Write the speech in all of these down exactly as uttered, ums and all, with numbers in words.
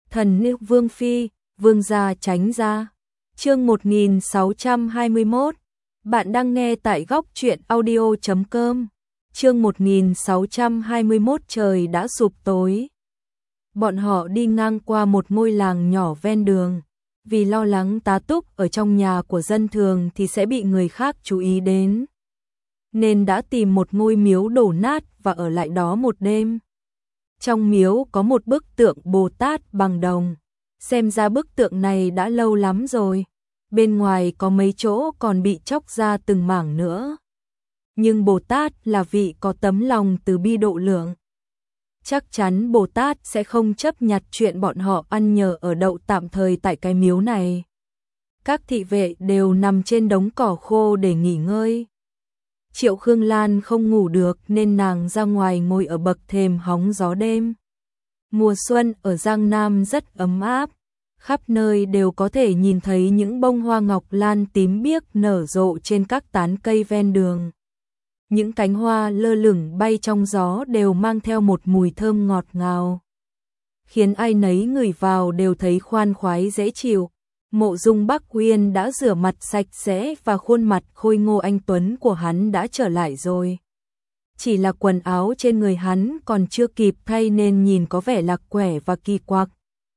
Thần nữ Vương Phi, Vương gia tránh ra. Chương một nghìn sáu trăm hai mươi mốt. Bạn đang nghe tại góc truyện audio chấm com. Chương một nghìn sáu trăm hai mươi mốt. Trời đã sụp tối. Bọn họ đi ngang qua một ngôi làng nhỏ ven đường. Vì lo lắng tá túc ở trong nhà của dân thường thì sẽ bị người khác chú ý đến, nên đã tìm một ngôi miếu đổ nát và ở lại đó một đêm. Trong miếu có một bức tượng Bồ Tát bằng đồng. Xem ra bức tượng này đã lâu lắm rồi. Bên ngoài có mấy chỗ còn bị chóc ra từng mảng nữa. Nhưng Bồ Tát là vị có tấm lòng từ bi độ lượng. Chắc chắn Bồ Tát sẽ không chấp nhặt chuyện bọn họ ăn nhờ ở đậu tạm thời tại cái miếu này. Các thị vệ đều nằm trên đống cỏ khô để nghỉ ngơi. Triệu Khương Lan không ngủ được nên nàng ra ngoài ngồi ở bậc thềm hóng gió đêm. Mùa xuân ở Giang Nam rất ấm áp, khắp nơi đều có thể nhìn thấy những bông hoa ngọc lan tím biếc nở rộ trên các tán cây ven đường. Những cánh hoa lơ lửng bay trong gió đều mang theo một mùi thơm ngọt ngào, khiến ai nấy ngửi vào đều thấy khoan khoái dễ chịu. Mộ Dung Bắc Uyên đã rửa mặt sạch sẽ và khuôn mặt khôi ngô anh tuấn của hắn đã trở lại rồi. Chỉ là quần áo trên người hắn còn chưa kịp thay nên nhìn có vẻ lạc quẻ và kỳ quặc.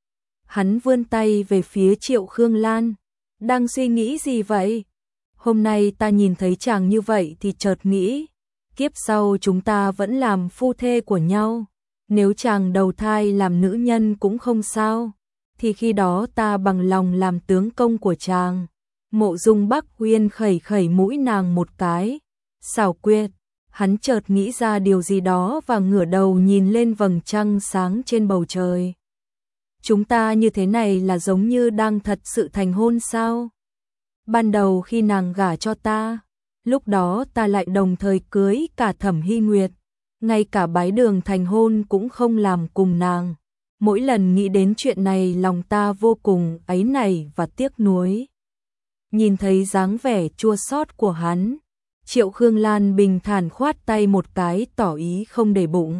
Hắn vươn tay về phía Triệu Khương Lan. Đang suy nghĩ gì vậy? Hôm nay ta nhìn thấy chàng như vậy thì chợt nghĩ, kiếp sau chúng ta vẫn làm phu thê của nhau. Nếu chàng đầu thai làm nữ nhân cũng không sao, thì khi đó ta bằng lòng làm tướng công của chàng. Mộ Dung Bắc Uyên khẩy khẩy mũi nàng một cái. Xảo quyệt. Hắn chợt nghĩ ra điều gì đó và ngửa đầu nhìn lên vầng trăng sáng trên bầu trời. Chúng ta như thế này là giống như đang thật sự thành hôn sao? Ban đầu khi nàng gả cho ta, lúc đó ta lại đồng thời cưới cả Thẩm Hy Nguyệt, ngay cả bái đường thành hôn cũng không làm cùng nàng. Mỗi lần nghĩ đến chuyện này lòng ta vô cùng áy náy và tiếc nuối. Nhìn thấy dáng vẻ chua xót của hắn, Triệu Khương Lan bình thản khoát tay một cái tỏ ý không để bụng.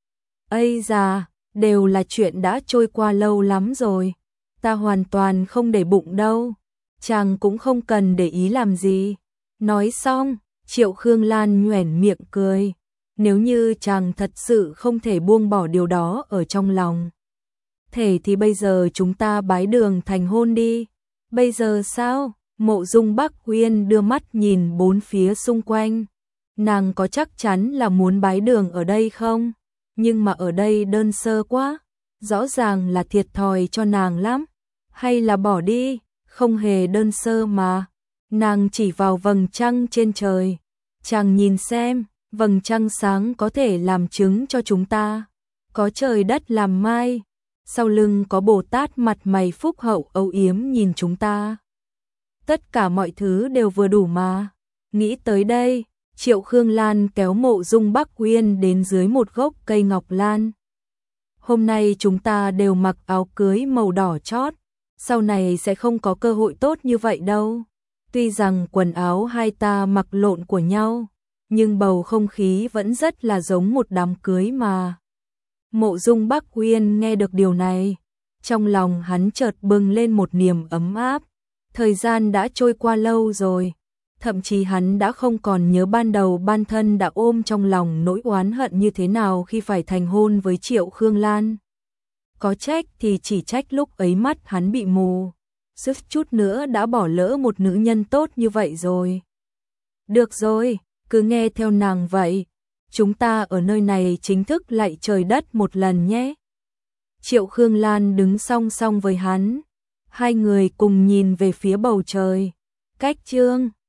Ây da, đều là chuyện đã trôi qua lâu lắm rồi, ta hoàn toàn không để bụng đâu, chàng cũng không cần để ý làm gì. Nói xong, Triệu Khương Lan nhoẻn miệng cười. Nếu như chàng thật sự không thể buông bỏ điều đó ở trong lòng, thế thì bây giờ chúng ta bái đường thành hôn đi. Bây giờ sao? Mộ Dung Bắc Uyên đưa mắt nhìn bốn phía xung quanh. Nàng có chắc chắn là muốn bái đường ở đây không? Nhưng mà ở đây đơn sơ quá, rõ ràng là thiệt thòi cho nàng lắm. Hay là bỏ đi, không hề đơn sơ mà. Nàng chỉ vào vầng trăng trên trời. Chàng nhìn xem, vầng trăng sáng có thể làm chứng cho chúng ta. Có trời đất làm mai. Sau lưng có Bồ Tát mặt mày phúc hậu âu yếm nhìn chúng ta. Tất cả mọi thứ đều vừa đủ mà. Nghĩ tới đây, Triệu Khương Lan kéo Mộ Dung Bắc Uyên đến dưới một gốc cây ngọc lan. Hôm nay chúng ta đều mặc áo cưới màu đỏ chót, sau này sẽ không có cơ hội tốt như vậy đâu. Tuy rằng quần áo hai ta mặc lộn của nhau, nhưng bầu không khí vẫn rất là giống một đám cưới mà. Mộ Dung Bắc Uyên nghe được điều này, trong lòng hắn chợt bừng lên một niềm ấm áp. Thời gian đã trôi qua lâu rồi, thậm chí hắn đã không còn nhớ ban đầu bản thân đã ôm trong lòng nỗi oán hận như thế nào khi phải thành hôn với Triệu Khương Lan. Có trách thì chỉ trách lúc ấy mắt hắn bị mù, suýt chút nữa đã bỏ lỡ một nữ nhân tốt như vậy rồi. Được rồi, cứ nghe theo nàng vậy. Chúng ta ở nơi này chính thức lạy trời đất một lần nhé. Triệu Khương Lan đứng song song với hắn. Hai người cùng nhìn về phía bầu trời. Cách chương